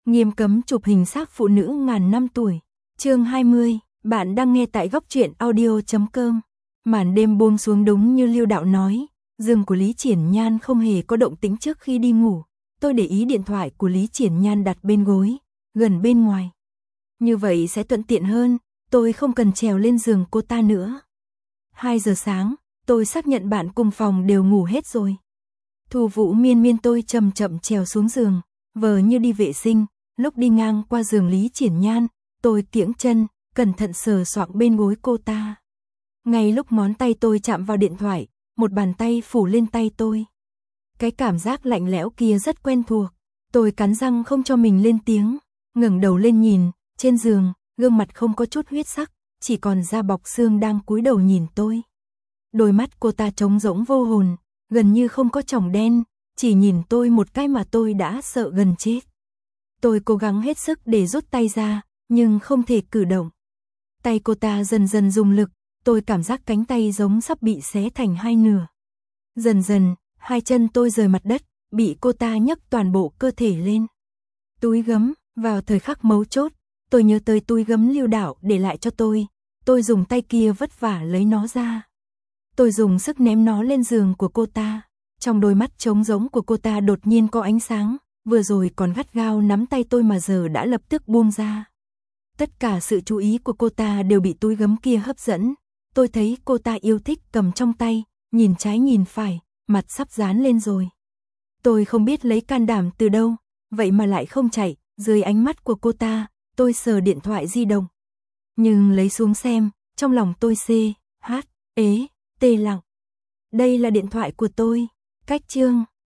Nghiêm cấm chụp hình xác phụ nữ ngàn năm tuổi. Chương 20, bạn đang nghe tại góc truyện audio.com. Màn đêm buông xuống đúng như Lưu Đạo nói, giường của Lý Triển Nhan không hề có động tĩnh trước khi đi ngủ. Tôi để ý điện thoại của Lý Triển Nhan đặt bên gối, gần bên ngoài. Như vậy sẽ thuận tiện hơn, tôi không cần trèo lên giường cô ta nữa. 2 giờ sáng, tôi xác nhận bạn cùng phòng đều ngủ hết rồi. Thu Vũ Miên Miên tôi chậm chậm trèo xuống giường, vờ như đi vệ sinh, lúc đi ngang qua giường Lý Triển Nhan, tôi kiễng chân, cẩn thận sờ soạng bên gối cô ta. Ngay lúc ngón tay tôi chạm vào điện thoại, một bàn tay phủ lên tay tôi. Cái cảm giác lạnh lẽo kia rất quen thuộc, tôi cắn răng không cho mình lên tiếng, ngẩng đầu lên nhìn, trên giường, gương mặt không có chút huyết sắc, chỉ còn da bọc xương đang cúi đầu nhìn tôi. Đôi mắt cô ta trống rỗng vô hồn, gần như không có tròng đen, chỉ nhìn tôi một cái mà tôi đã sợ gần chết. Tôi cố gắng hết sức để rút tay ra, nhưng không thể cử động. Tay cô ta dần dần dùng lực, tôi cảm giác cánh tay giống sắp bị xé thành hai nửa. Dần dần, hai chân tôi rời mặt đất, bị cô ta nhấc toàn bộ cơ thể lên. Túi gấm, vào thời khắc mấu chốt, tôi nhớ tới túi gấm Lưu Đạo để lại cho tôi dùng tay kia vất vả lấy nó ra. Tôi dùng sức ném nó lên giường của cô ta, trong đôi mắt trống rỗng của cô ta đột nhiên có ánh sáng, vừa rồi còn gắt gao nắm tay tôi mà giờ đã lập tức buông ra. Tất cả sự chú ý của cô ta đều bị túi gấm kia hấp dẫn, tôi thấy cô ta yêu thích cầm trong tay, nhìn trái nhìn phải, mặt sắp dán lên rồi. Tôi không biết lấy can đảm từ đâu, vậy mà lại không chạy, dưới ánh mắt của cô ta, tôi sờ điện thoại di động. Nhưng lấy xuống xem, trong lòng tôi tê lặng. Đây là điện thoại của tôi, cách chương